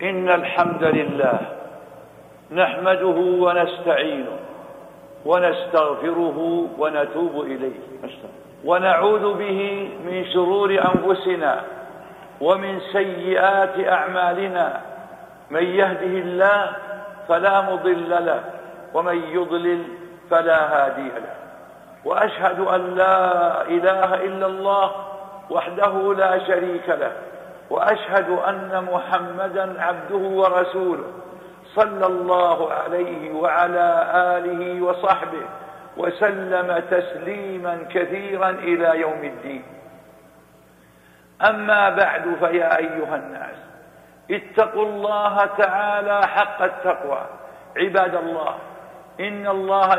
إن الحمد لله نحمده ونستعينه ونستغفره ونتوب إليه ونعوذ به من شرور أنفسنا ومن سيئات أعمالنا. من يهده الله فلا مضل له ومن يضلل فلا هادي له. وأشهد أن لا إله إلا الله وحده لا شريك له، وأشهد أن محمدا عبده ورسوله صلى الله عليه وعلى آله وصحبه وسلم تسليما كثيرا إلى يوم الدين. أما بعد، فيا أيها الناس اتقوا الله تعالى حق التقوى. عباد الله، إن الله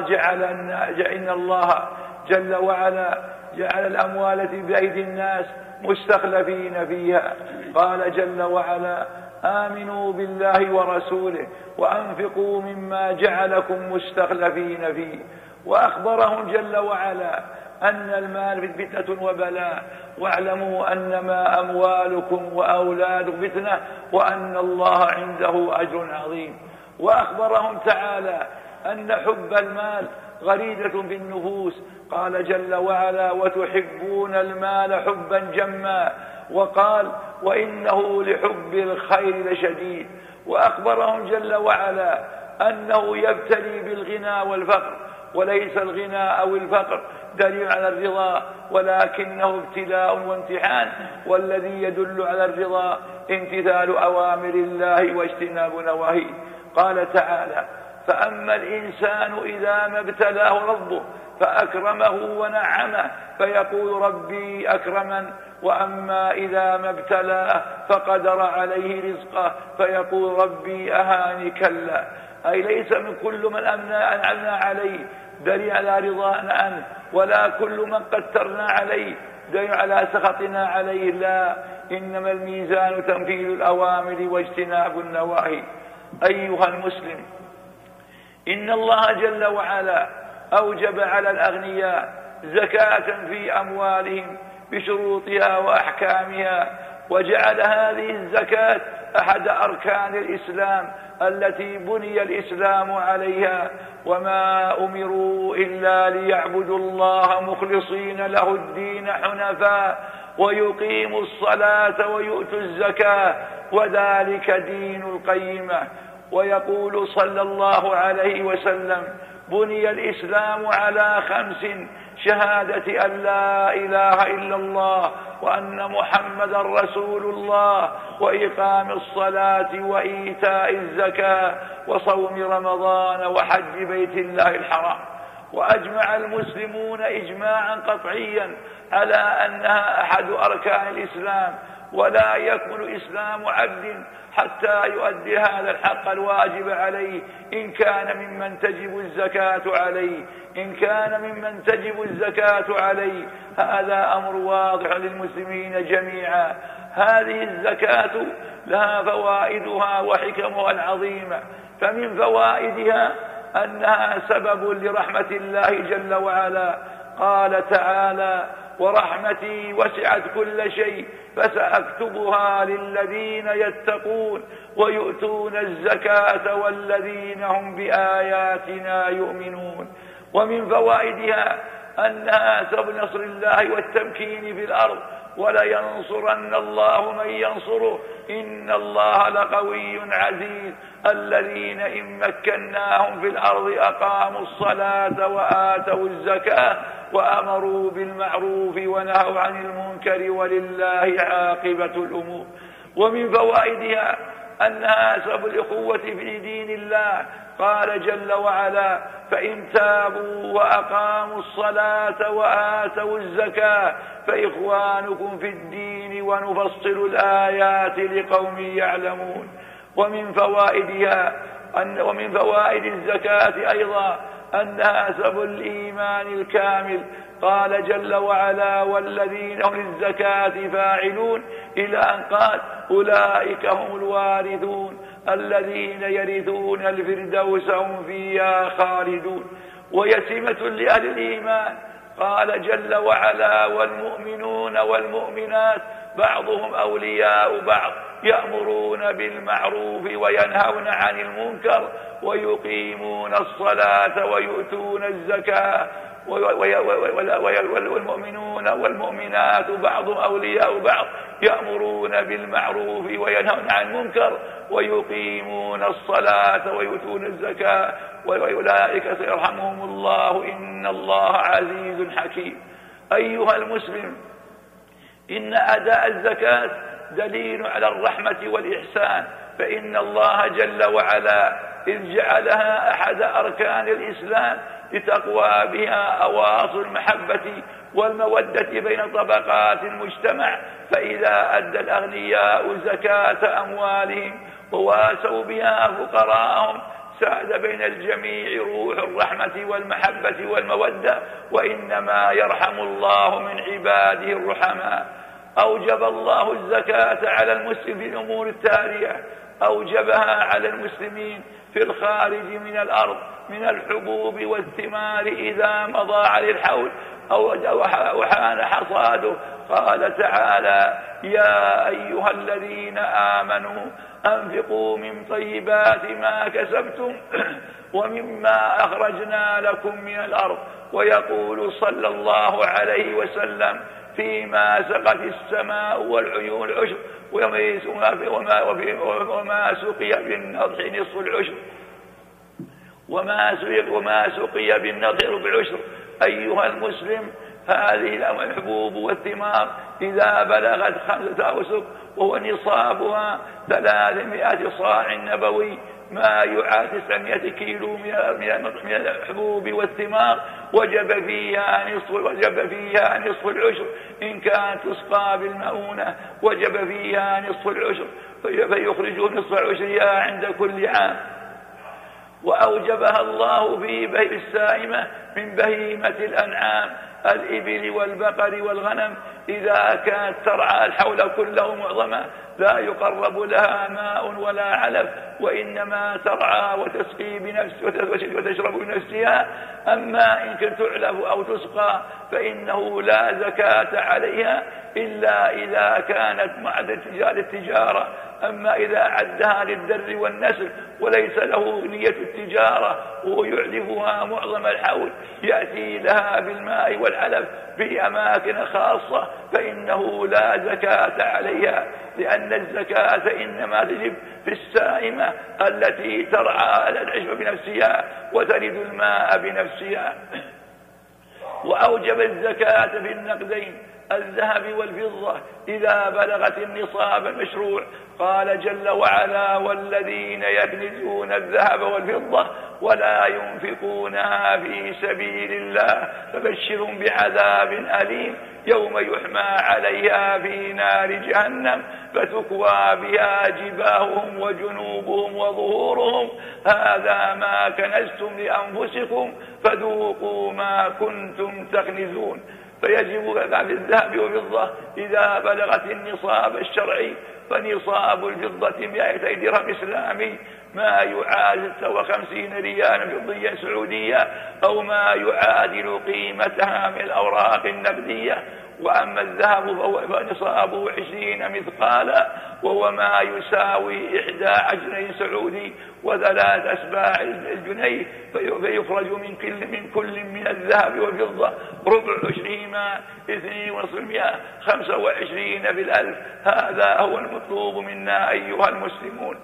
جل وعلا جعل الأموال التي بأيدي الناس مستخلفين فيها. قال جل وعلا: آمنوا بالله ورسوله وأنفقوا مما جعلكم مستخلفين فيه. وأخبرهم جل وعلا أن المال فتنة وبلاء، واعلموا أنما أموالكم وأولادكم فتنة وأن الله عنده أجر عظيم. وأخبرهم تعالى أن حب المال غريزة في النفوس. قال جل وعلا: وتحبون المال حبا جما. وقال: وإنه لحب الخير لشديد. وأخبرهم جل وعلا أنه يبتلي بالغنى والفقر، وليس الغنى أو الفقر دليل على الرضا، ولكنه ابتلاء وامتحان. والذي يدل على الرضا امتثال أوامر الله واجتناب نواهيه. قال تعالى: فأما الإنسان إذا ما ابتلاه ربه فأكرمه ونعمه فيقول ربي أكرمن، وأما إذا ما ابتلاه فقدر عليه رزقه فيقول ربي أهاني. كلا، أي ليس من كل من أنعمنا عليه دليل على رضانا عنه، ولا كل من قدرنا عليه دليل على سخطنا عليه. لا، إنما الميزان تنفيذ الأوامر واجتناب النواهي. أيها المسلم، إن الله جل وعلا أوجب على الأغنياء زكاة في أموالهم بشروطها وأحكامها، وجعل هذه الزكاة أحد أركان الإسلام التي بني الإسلام عليها. وما أمروا إلا ليعبدوا الله مخلصين له الدين حنفاء ويقيموا الصلاة ويؤتوا الزكاة وذلك دين القيمة. ويقول صلى الله عليه وسلم: بني الإسلام على 5: شهادة أن لا إله إلا الله وأن محمدا رسول الله، وإقام الصلاة وإيتاء الزكاة وصوم رمضان وحج بيت الله الحرام. وأجمع المسلمون إجماعا قطعيا على أنها أحد أركان الإسلام، ولا يكمل إسلام عبد حتى يؤدي هذا الحق الواجب عليه إن كان ممن تجب الزكاة عليه. هذا أمر واضح للمسلمين جميعا. هذه الزكاة لها فوائدها وحكمها العظيمة. فمن فوائدها أنها سبب لرحمة الله جل وعلا. قال تعالى: ورحمتي وسعت كل شيء فسأكتبها للذين يتقون ويؤتون الزكاة والذين هم بآياتنا يؤمنون. ومن فوائدها أنها سبب نصر الله والتمكين في الأرض، ولينصرن الله من ينصره إن الله لقوي عزيز. الذين إن مكناهم في الأرض أقاموا الصلاة وآتوا الزكاة وأمروا بالمعروف ونهوا عن المنكر ولله عاقبة الأمور. ومن فوائدها أنها سبب الأخوة في دين الله. قال جل وعلا: فإن تابوا وأقاموا الصلاة وآتوا الزكاة فإخوانكم في الدين ونفصل الآيات لقوم يعلمون. ومن فوائد الزكاة أيضا أنها سبب الإيمان الكامل. قال جل وعلا: والذين هم للزكاة فاعلون، إلى أن قال: أولئك هم الوارثون الذين يرثون الفردوس هم فيها خالدون. ويتمة لأهل الإيمان. قال جل وعلا: والمؤمنون والمؤمنات بعضهم أولياء بعض يأمرون بالمعروف وينهون عن المنكر ويقيمون الصلاة ويؤتون الزكاة والمؤمنون والمؤمنات بعضهم أولياء بعض يأمرون بالمعروف وينهون عن المنكر ويقيمون الصلاة ويؤتون الزكاة وأولئك سيرحمهم الله إن الله عزيز حكيم. أيها المسلم، إن أداء الزكاة دليل على الرحمة والإحسان، فإن الله جل وعلا إذ جعلها أحد أركان الإسلام لتقوى بها أواصر المحبة والمودة بين طبقات المجتمع، فإذا أدى الأغنياء زكاة أموالهم وواسوا بها فقراءهم ساد بين الجميع روح الرحمة والمحبة والمودة، وإنما يرحم الله من عباده الرحماء. أوجب الله الزكاة على المسلم في الأمور التالية: أوجبها على المسلمين في الخارج من الأرض من الحبوب والثمار إذا مضى عليه الحول أو حان حصاده. قال تعالى: يا أيها الذين آمنوا أنفقوا من طيبات ما كسبتم ومما أخرجنا لكم من الأرض. ويقول صلى الله عليه وسلم: فيما سقت السماء والعيون العشر وما سقي بالنضح نصف العشر وما سقي بالنضح ربع العشر. أيها المسلم، هذه الحبوب والثمار إذا بلغت 5 أوسق وهو نصابها 300 صاع نبوي ما يعادل 900 كيلو من الحبوب والثمار، وجب فيها نصف العشر. إن كانت تسقى بالمؤونة وجب فيها نصف العشر، فيخرجوا نصف العشر عند كل عام. وأوجبها الله في السائمة من بهيمة الأنعام الإبل والبقر والغنم إذا كانت ترعى الحول كله معظمة لا يقرب لها ماء ولا علف، وإنما ترعى وتسقي وتشرب بنفسها. أما إن كانت تعلف أو تسقى فإنه لا زكاة عليها إلا إذا كانت معدة التجارة. أما إذا عدها للدر والنسل وليس له نية التجارة ويعلفها معظم الحول يأتي لها بالماء والعلف في أماكن خاصة فإنه لا زكاة عليها، لأن الزكاة إنما تجب في السائمة التي ترعى العشب بنفسها وترد الماء بنفسها. وأوجب الزكاة في النقدين الذهب والفضة إذا بلغت النصاب المشروع. قال جل وعلا: والذين يكنزون الذهب والفضة ولا ينفقونها في سبيل الله فبشرهم بعذاب أليم يوم يحمى عليها في نار جهنم فتكوى بها جباههم وجنوبهم وظهورهم هذا ما كنزتم لأنفسكم فذوقوا ما كنتم تكنزون. فيجب في الذهب والفضة إذا بلغت النصاب الشرعي، فنصاب الفضة 200 درهم إسلامي ما يعادل 56 ريالا فضيا سعودية أو ما يعادل قيمتها من الأوراق النقدية. وأما الذهب فنصابه 20 مثقالا وهو ما يساوي 11 جنيه سعودي و3 أسباع الجنيه، فيخرج من كل من الذهب والفضة ربع 20 2.5% 25 بالألف. هذا هو المطلوب منا أيها المسلمون.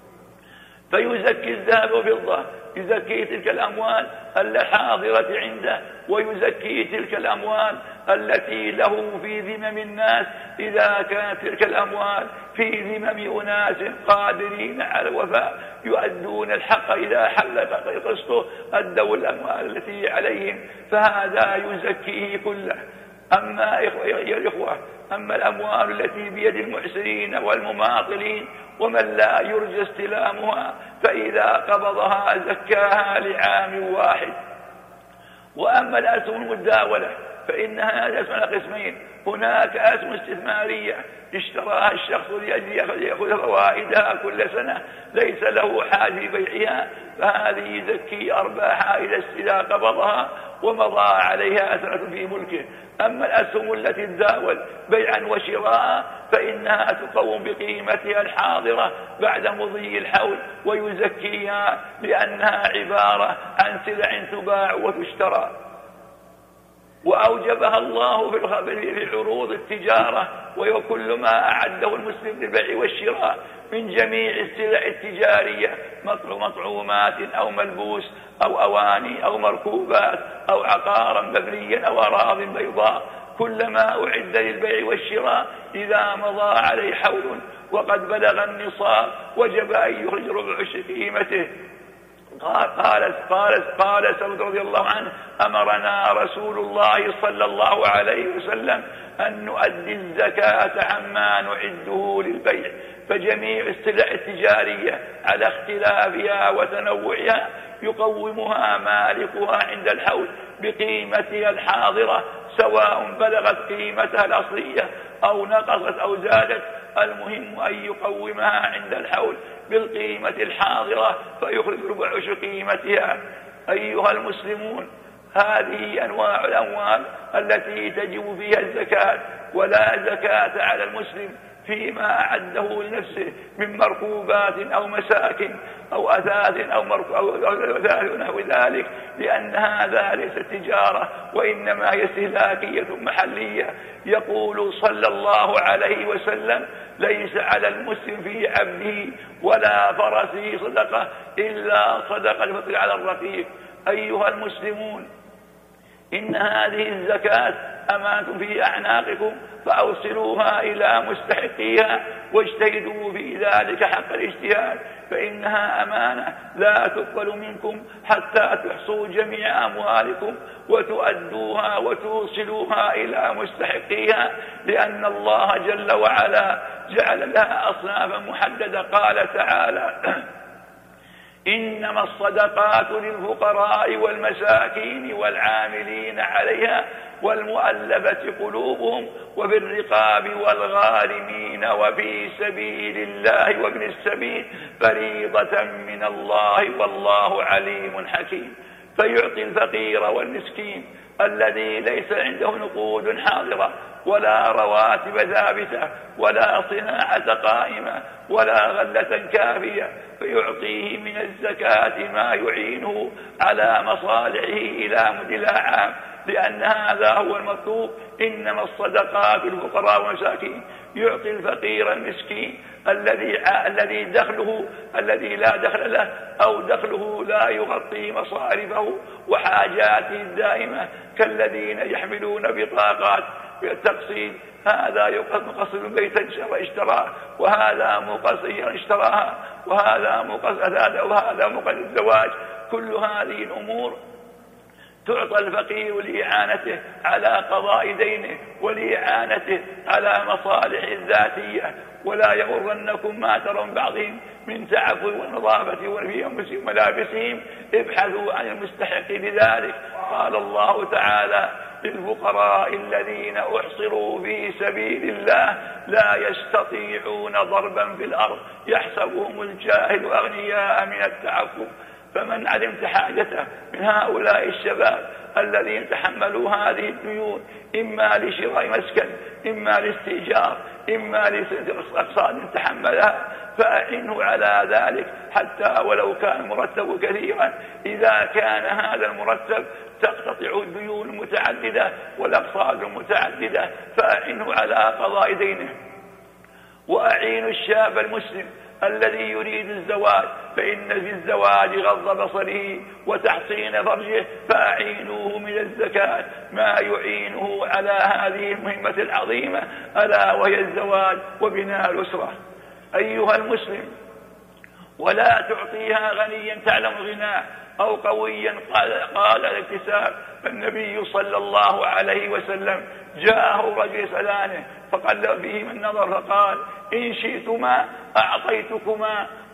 فيزكي الذهب والفضة، يزكي تلك الأموال الحاضرة عنده، ويزكي تلك الأموال التي له في ذمم الناس إذا كانت تلك الأموال في ذمم أناس قادرين على الوفاء يؤدون الحق إذا حل قسطه أدوا الأموال التي عليهم، فهذا يزكيه كله. أما يا الإخوة، أما الأموال التي بيد المعسرين والمماطلين ومن لا يرجى استلامها فإذا قبضها زكاها لعام واحد. وأما الأسهم المداولة فإنها تسمى قسمين: هناك أسهم استثمارية اشتراها الشخص لأجل يأخذ فوائدها كل سنة ليس له حاجة في بيعها، فهذه يزكي أرباحها إذا قبضها ومضى عليها سنة في ملكه. أما الأسهم التي تزاول بيعا وشراء فإنها تقوم بقيمتها الحاضرة بعد مضي الحول ويزكيها، لأنها عبارة عن سلع تباع وتشترى. وأوجبها الله في عروض التجارة، وكل ما أعده المسلم للبيع والشراء من جميع السلع التجارية، مطعومات أو ملبوس أو أواني أو مركوبات أو عقارا مبنيا أو أراض بيضاء، كلما أعد للبيع والشراء إذا مضى عليه حول وقد بلغ النصاب وجب أن يخرج ربع قيمته. قال سعد رضي الله عنه: أمرنا رسول الله صلى الله عليه وسلم أن نؤدي الزكاة عما نعده للبيع، فجميع السلع التجارية على اختلافها وتنوعها يقومها مالكها عند الحول بقيمتها الحاضرة، سواء بلغت قيمتها الأصلية أو نقصت أو زادت، المهم أن يقومها عند الحول بالقيمة الحاضرة فيخرج ربع عشر قيمتها. أيها المسلمون، هذه أنواع الأموال التي تجب فيها الزكاة، ولا زكاة على المسلم فيما أعده لنفسه من مركوبات أو مساكن أو أثاث أو نحو ذلك، لأن هذا ليس تجارة وإنما هي استهلاكية محلية. يقول صلى الله عليه وسلم: ليس على المسلم في عبده ولا فرسه صدقة إلا صدقة الفطر على الرقيق. أيها المسلمون، إن هذه الزكاة أمانة في أعناقكم فأوصلوها إلى مستحقيها واجتهدوا في ذلك حق الاجتهاد، فإنها أمانة لا تقبل منكم حتى تحصوا جميع أموالكم وتؤدوها وتوصلوها إلى مستحقيها، لأن الله جل وعلا جعل لها أصنافا محددة. قال تعالى: إنما الصدقات للفقراء والمساكين والعاملين عليها والمؤلفة قلوبهم وفي الرقاب والغارمين وفي سبيل الله وابن السبيل فريضة من الله والله عليم حكيم. فيعطي الفقير والمسكين الذي ليس عنده نقود حاضرة ولا رواتب ثابتة ولا صناعة قائمة ولا غلة كافية، فيعطيه من الزكاة ما يعينه على مصالحه إلى مدى العام، لأن هذا هو المطلوب. إنما الصدقات للفقراء والمساكين. يعطي الفقير المسكين الذي لا دخل له أو دخله لا يغطي مصارفه وحاجاته الدائمة، كالذين يحملون بطاقات التقسيط، هذا مقصد بيتا اشتراه، وهذا مقصد اشتراها، وهذا مقصد الزواج. كل هذه الأمور تعطى الفقير لإعانته على قضاء دينه ولإعانته على مصالح الذاتية. ولا يغرنكم ما ترون بعضهم من تعفف والنظافة وفي أنفسهم ملابسهم، ابحثوا عن المستحق لذلك. قال الله تعالى: للفقراء الذين أحصروا في سبيل الله لا يستطيعون ضربا في الأرض يحسبهم الجاهل أغنياء من التعفف. فمن علمت حاجته من هؤلاء الشباب الذين تحملوا هذه الديون، إما لشراء مسكن، إما لاستئجار، إما لأقساط تحملها، فأعنه على ذلك حتى ولو كان مرتب كثيرا. إذا كان هذا المرتب تقتطع الديون المتعددة والأقساط المتعددة، فأعنه على قضاء دينه. وأعين الشاب المسلم الذي يريد الزواج، فإن في الزواج غض بصره وتحصين فرجه، فأعينوه من الزكاة ما يعينه على هذه المهمة العظيمة، ألا وهي الزواج وبناء الأسرة. أيها المسلم، ولا تعطيها غنيا تعلم غناه أو قويا قال الاكتساب. فالنبي صلى الله عليه وسلم جاءه رجل يسألانه فقلب فيه من نظر فقال: إن شئتما أعطيتكما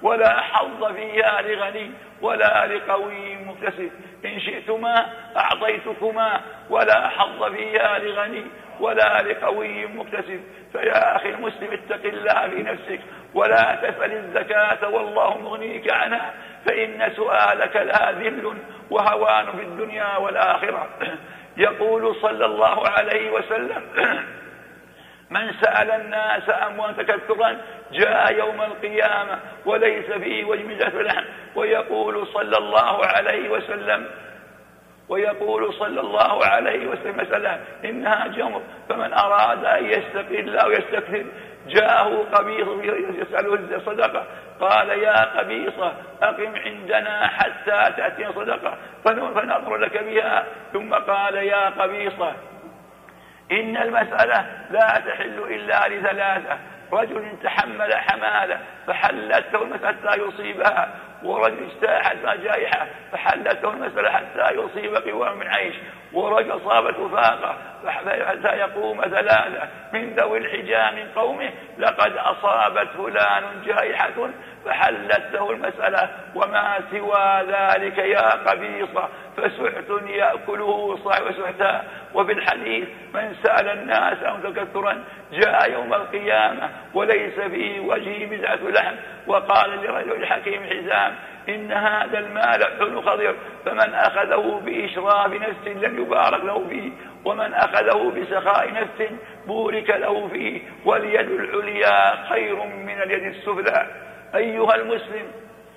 ولا حظ فيها لغني ولا لقوي مكتسب. إن شئتما أعطيتكما ولا حظ فيها لغني ولا لقوي مكتسب. فيا أخي المسلم اتق الله في نفسك ولا تسأل الزكاة والله مغنيك عنها، فإن سؤالك لا ذل وهوان في الدنيا والآخرة. يقول صلى الله عليه وسلم: من سأل الناس أموال تكثرا جاء يوم القيامة وليس فيه وجمزة لحم. ويقول صلى الله عليه وسلم مسألة إنها جمر، فمن أراد أن يستقل أو يستكثر جاءه قبيص يسأله الصدقة، قال: يا قبيصة أقم عندنا حتى تأتي صدقة فنظر لك بها. ثم قال: يا قبيصة إن المسألة لا تحل إلا لثلاثة: رجل تحمل حمالة فحلته المسألة حتى يصيبها، ورجل اجتاحت جائحة فحلته المسألة حتى يصيب قوام من عيش، ورجل صابته فاقة حتى يقوم ثلاثة من ذوي الحجى من قومه: لقد أصابت فلان جائحة فحلته المسألة، وما سوى ذلك يا قبيصة فسحت يأكله صاحب سحتا. وفي الحديث: من سأل الناس أو تكثرا جاء يوم القيامة وليس في وجهه مزعة لحم. وقال لرجل حكيم حزام: إن هذا المال حلو خضر، فمن أخذه بإشراف نفس لم يبارك له فيه، ومن أخذه بسخاء نفس بورك له فيه، واليد العليا خير من اليد السفلى. أيها المسلم،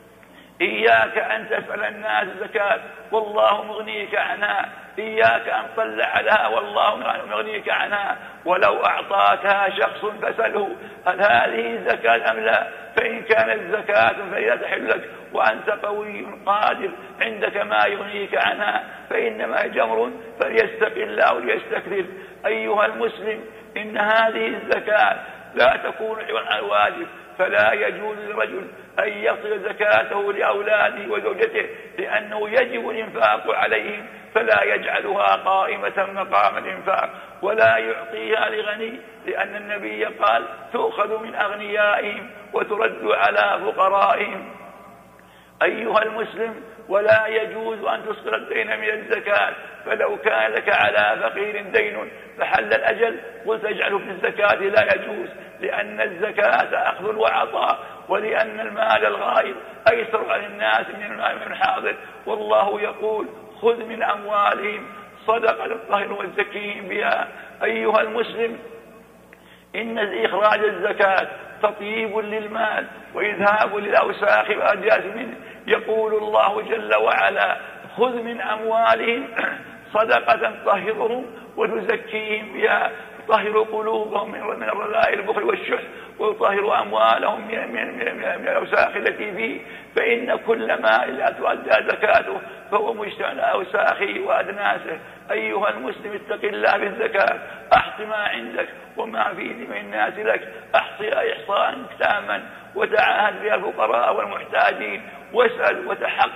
إياك أن تسأل الناس زكاة والله مغنيك عنها، إياك أن تطلع لها والله مغنيك عنها. ولو أعطاكها شخص فسأله: هل هذه زكاة أم لا؟ فإن كانت زكاة فهي تحل لك وأنت قوي قادر عندك ما يغنيك عنها، فإنما جمر فليستقل أو ليستكثر. أيها المسلم، إن هذه الزكاة لا تكون عوضا عن الواجب، فلا يجوز للرجل أن يصل زكاته لأولاده وزوجته، لأنه يجب الإنفاق عليهم، فلا يجعلها قائمة مقام الإنفاق ولا يعطيها لغني، لأن النبي قال: تؤخذ من أغنيائهم وترد على فقرائهم. أيها المسلم، ولا يجوز أن تسقط الدين من الزكاة، فلو كان لك على فقير دين فحل الأجل وتجعله في الزكاة لا يجوز، لأن الزكاة أخذ وعطاء، ولأن المال الغائب أيسر على الناس من المال الحاضر. والله يقول: خذ من أموالهم صدقة تطهرهم وتزكيهم بها. أيها المسلم، إن إخراج الزكاة تطيب للمال وإذهاب للأوساخ والأدياس منه. يقول الله جل وعلا: خذ من أموالهم صدقة تطهرهم وتزكيهم بها، تطهر قلوبهم من الرذائل البخل والشح، ويطهر أموالهم من الأوساخ التي فيه، فإن كل مال لا تؤدى زكاته فهو مجتمع أوساخه وأدناسه. أيها المسلم، اتق الله بالزكاة، أحص ما عندك وما في ذمم الناس لك، أحصي إحصاء تاما وتعاهد بها الفقراء والمحتاجين، واسأل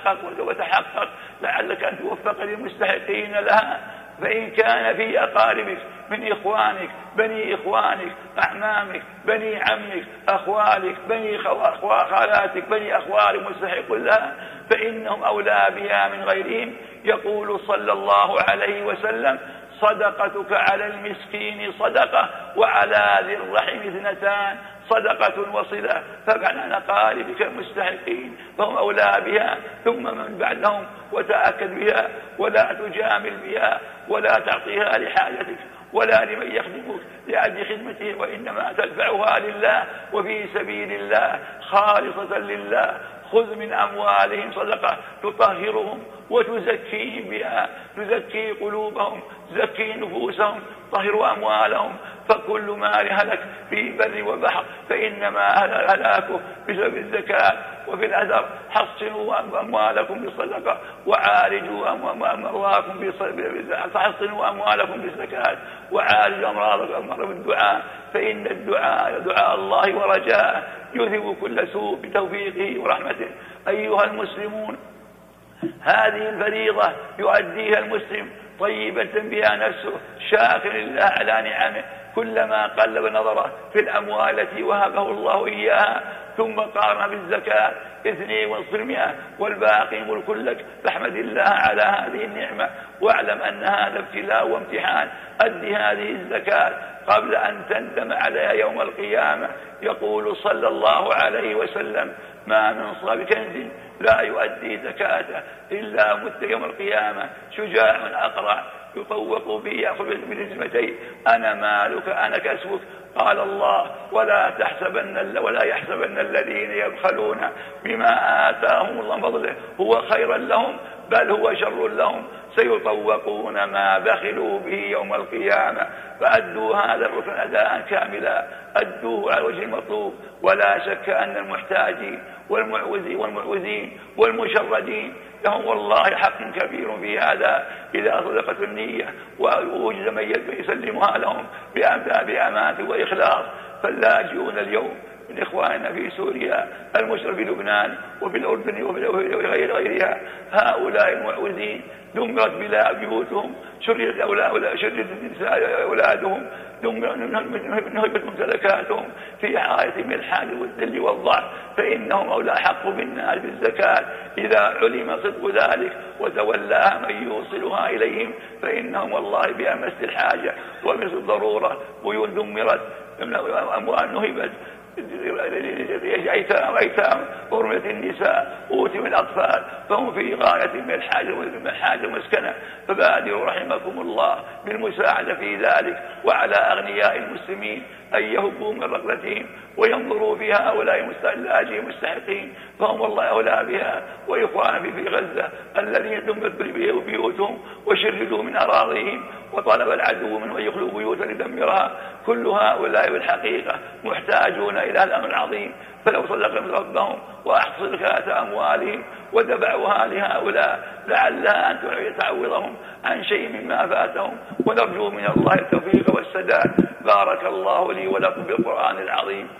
وتحقق لعلك أن توفق للمستحقين لها. فإن كان في أقاربك من إخوانك، بني إخوانك، أعمامك، بني عمك، أخوالك، بني خالاتك، بني أخوال مستحق لها، فإنهم أولى بها من غيرهم. يقول صلى الله عليه وسلم: صدقتك على المسكين صدقة، وعلى ذي الرحم اثنتان، صدقة وصلة. فعن أقاربك المستحقين فهم أولى بها، ثم من بعدهم، وتأكد بها ولا تجامل بها ولا تعطيها لحاجتك ولا لمن يخدمك لأجل خدمته، وإنما تدفعها لله وفي سبيل الله خالصة لله. خذ من أموالهم صدقة تطهرهم وتزكيهم بها، تزكي قلوبهم، تزكي نفوسهم، طهر أموالهم. فكل مال هلك في بر وبحر فإنما هلاكه بسبب الزكاة. وفي الأثر: حصنوا أموالكم بالصدقة وعالجوا أمراضكم فحصنوا أموالكم بالزكاة وعالجوا أمراضكم بالدعاء، فإن الدعاء دعاء الله ورجاءه يذهب كل سوء بتوفيقه ورحمته. أيها المسلمون، هذه الفريضة يؤديها المسلم طيبة بها نفسه شاكر لله على نعمه، كلما قلب نظره في الأموال التي وهبه الله إياها ثم قارن بالزكاة 2.5% والباقي ملك لك، فاحمد الله على هذه النعمة واعلم أن هذا ابتلاء وامتحان. أد هذه الزكاة قبل أن تندم عليها يوم القيامة. يقول صلى الله عليه وسلم: ما من صاحب كنز لا يؤدي زكاته إلا مت يوم القيامة شجاع أقرع يطوق به يأخذ بالنسبتين: أنا مالك أنا كسبك. قال الله: ولا يحسبن الذين يبخلون بما آتاهم الله من فضله هو خيرا لهم بل هو شر لهم، سيطوقون ما بخلوا به يوم القيامة. فأدوا هذا الركن أداء كاملا، أدوه على وجه المطلوب. ولا شك أن المحتاجين والمعوزين والمشردين لهم والله حق كبير في هذا إذا صدقت النية ووجد من يسلمها لهم بأمانة وإخلاص. فاللاجئون اليوم من إخواننا في سوريا، المشرف في لبنان وفي الأردن وفي غيرها، هؤلاء المعوزين دمرت بيوتهم، شردت أولادهم، نهبت ممتلكاتهم في حالة من الحاجة والذل والضعف، فإنهم أولى حق بالناس بالزكاة إذا علم صدق ذلك وتولاها من يوصلها إليهم، فإنهم والله بأمس الحاجة ومثل الضرورة. بيوت دمرت، أموال نهبت، أيتام حرمة النساء، أوتم الأطفال، فهم في غاية من الحاجة والمسكنة. فبادروا رحمكم الله بالمساعدة في ذلك، وعلى أغنياء المسلمين أن يهبوا من رغبتهم وينظروا في هؤلاء اللاجئين المستحقين، فهم والله أولى بها. وإخوان في غزة الذين دمرت بيوتهم وشردوا من أراضيهم وطلب العدو منه أن يخلوا بيوتا ليدمرها، كل هؤلاء بالحقيقة محتاجون إلى الأمر العظيم. فلو صدقوا ربهم وأحصوا زكاة أموالهم ودفعوها لهؤلاء لعلها أن تعوضهم عن شيء مما فاتهم، ونرجو من الله التوفيق والسداد. بارك الله لي ولكم بالقرآن العظيم،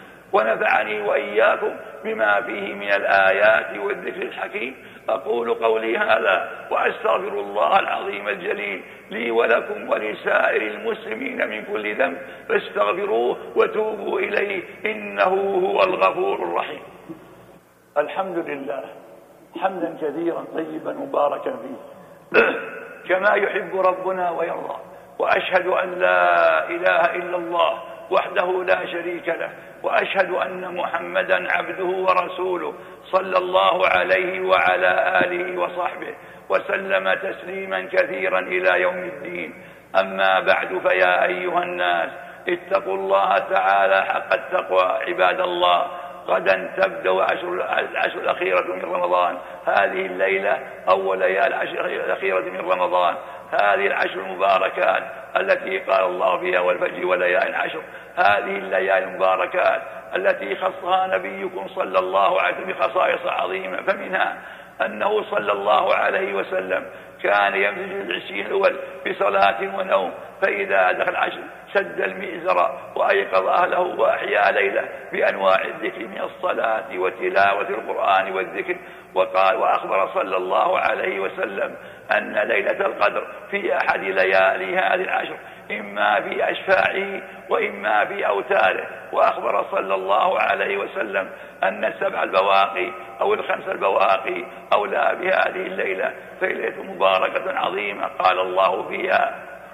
ونفعني وإياكم بما فيه من الآيات والذكر الحكيم. أقول قولي هذا وأستغفر الله العظيم الجليل لي ولكم ولسائر المسلمين من كل ذنب، فاستغفروه وتوبوا إليه إنه هو الغفور الرحيم. الحمد لله حمدا كثيرا طيبا مباركا فيه كما يحب ربنا ويرضى. وأشهد أن لا إله إلا الله وحده لا شريك له، وأشهد أن محمدا عبده ورسوله صلى الله عليه وعلى آله وصحبه وسلم تسليما كثيرا إلى يوم الدين. أما بعد، فيا أيها الناس اتقوا الله تعالى حق التقوى عباد الله. غدا تبدأ العشر الأخيرة من رمضان، هذه الليلة أول ليالي العشر الأخيرة من رمضان، هذه العشر المباركات التي قال الله فيها: والفجر وليالي العشر. هذه الليالي المباركات التي خصها نبيكم صلى الله عليه وسلم بخصائص عظيمة، فمنها أنه صلى الله عليه وسلم كان يمزج العشرين الأول بصلاة ونوم، فإذا دخل العشر شد المئزر وأيقظ أهله وأحيا ليلة بأنواع الذكر من الصلاة وتلاوة القرآن والذكر. وأخبر صلى الله عليه وسلم أن ليلة القدر في أحد ليالي هذه العشر، إما في أشفاعه وإما في أوتاره. وأخبر صلى الله عليه وسلم أن السبع البواقي أو الخمس البواقي أولى بهذه الليلة، فليلة مباركة عظيمة. قال الله فيها: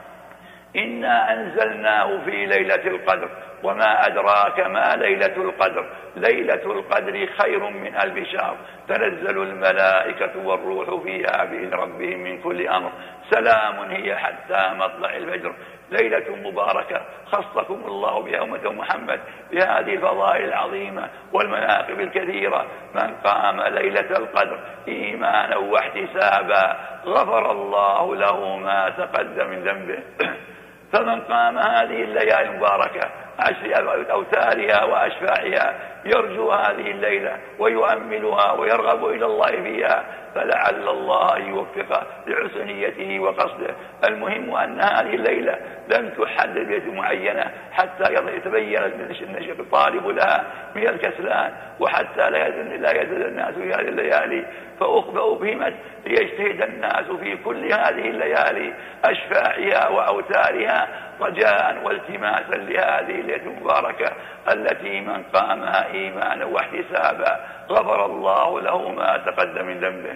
إنا أنزلناه في ليلة القدر وما أدراك ما ليلة القدر، ليلة القدر خير من 1000 شهر، تنزل الملائكة والروح فيها بإذن ربهم من كل أمر، سلام هي حتى مطلع الفجر. ليلة مباركة خصكم الله بها أمة محمد بهذه الفضائل العظيمة والمناقب الكثيرة. من قام ليلة القدر إيمانا واحتسابا غفر الله له ما تقدم من ذنبه. فمن قام هذه الليالي المباركة أوتارها وأشفاعها يرجو هذه الليلة ويؤملها ويرغب إلى الله فيها، فلعل الله أن يوفقه لحسن نيته وقصده. المهم أن هذه الليلة لم تحدد بيت معينة حتى يتبين الطالب لها من الكسلان، وحتى لا يزل الناس في هذه الليالي، فأفهمت ليجتهد الناس في كل هذه الليالي أشفاعها وأوتارها رجاء والتماسا لهذه الليلة المباركة التي من قامها إيمانا واحتسابا غفر الله له ما تقدم من ذنبه.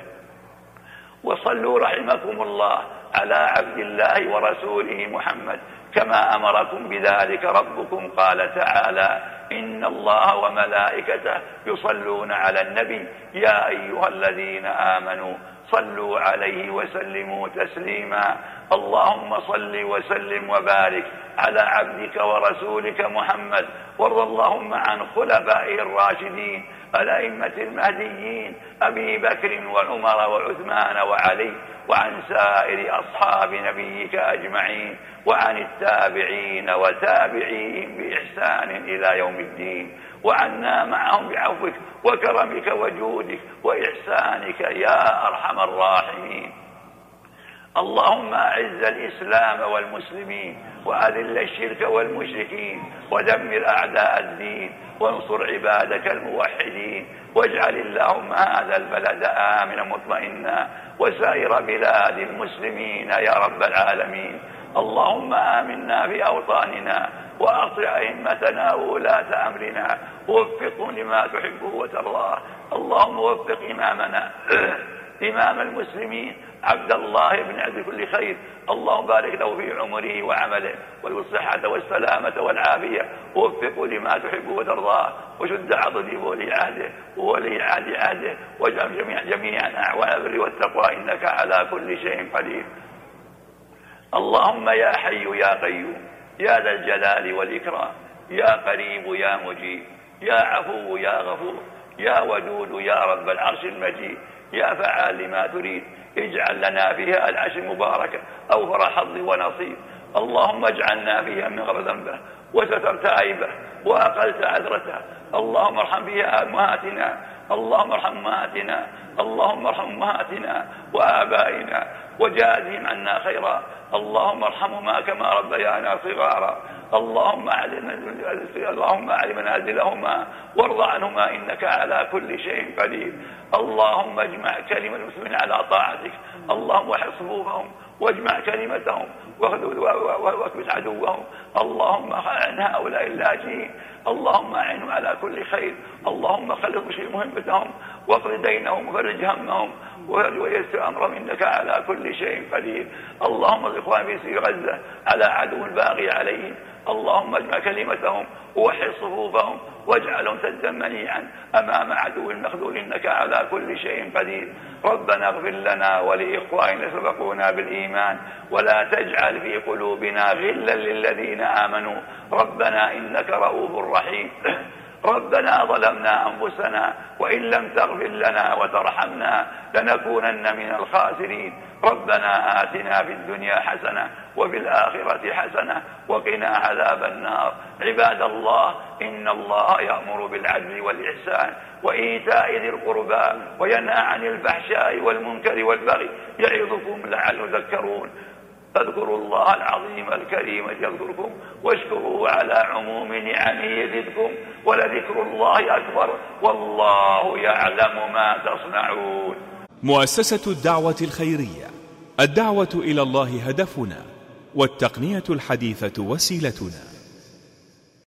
وصلوا رحمكم الله على عبد الله ورسوله محمد كما أمركم بذلك ربكم، قال تعالى: إن الله وملائكته يصلون على النبي يا أيها الذين آمنوا صلوا عليه وسلموا تسليما. اللهم صل وسلم وبارك على عبدك ورسولك محمد، وارض اللهم عن خلفائه الراشدين الأئمة المهديين أبي بكر وعمر وعثمان وعلي، وعن سائر أصحاب نبيك أجمعين، وعن التابعين وتابعيهم بإحسان إلى يوم الدين، وعنا معهم بعفوك وكرمك وجودك وإحسانك يا أرحم الراحمين. اللهم أعز الإسلام والمسلمين وأذل الشرك والمشركين ودمر أعداء الدين وانصر عبادك الموحدين، واجعل اللهم هذا البلد آمنا مطمئنا وسائر بلاد المسلمين يا رب العالمين. اللهم آمنا في أوطاننا وأطع أئمتنا وولاة أمرنا ووفقهم لما تحبه وترضاه. اللهم وفق إمامنا إمام المسلمين عبد الله بن عبد كل خير، اللهم بارك له في عمره وعمله والصحة والسلامة والعافية، ووفقه لما تحبه وترضاه، وشد عضده وولي عهده وولي عهده، واجعل جميعا أعوان البر والتقوى إنك على كل شيء قدير. اللهم يا حي يا قيوم يا ذا الجلال والإكرام، يا قريب يا مجيب، يا عفو يا غفور، يا ودود يا رب العرش المجيد، يا فعال لما تريد، اجعل لنا فيها العشر مباركة أوفر حظ ونصيب. اللهم اجعلنا فيها من غفر ذنبه وسترت عيبه وأقلت عذرته. اللهم ارحم فيها أمهاتنا، اللهم ارحم أمهاتنا، اللهم ارحم أمهاتنا وآبائنا وجازهم عنا خيرا. اللهم ارحمهما كما ربيانا صغارا. اللهم أعلم منازلهما وارض عنهما إنك على كل شيء قدير. اللهم اجمع كلمة المسلمين على طاعتك، اللهم وحد صفوفهم واجمع كلمتهم واكبت عدوهم. اللهم عن هؤلاء اللاجئين، اللهم أعنهم على كل خير. اللهم خلص بشيء مهمتهم واقض دينهم وفرج همهم ويسر أمرهم إنك على كل شيء قدير. اللهم الإخوان في سير غزة على عدو الباغي عليهم، اللهم اجمع كلمتهم ووحد صفوفهم واجعلهم سدا منيعا أمام عدو المخذول إنك على كل شيء قدير. ربنا اغفر لنا ولإخواننا سبقونا بالإيمان ولا تجعل في قلوبنا غلا للذين آمنوا ربنا إنك رؤوف رحيم. ربنا ظلمنا أنفسنا وإن لم تغفر لنا وترحمنا لنكونن من الخاسرين. ربنا آتنا في الدنيا حسنة وفي الآخرة حسنة وقنا عذاب النار. عباد الله، إن الله يأمر بالعدل والإحسان وإيتاء ذي القربى وينهى عن الفحشاء والمنكر والبغي يعظكم لعلكم تذكرون. فاذكروا الله العظيم الكريم يذكركم واشكروه على عموم نعمه يزدكم ولذكر الله أكبر والله يعلم ما تصنعون. مؤسسة الدعوة الخيرية، الدعوة إلى الله هدفنا والتقنية الحديثة وسيلتنا.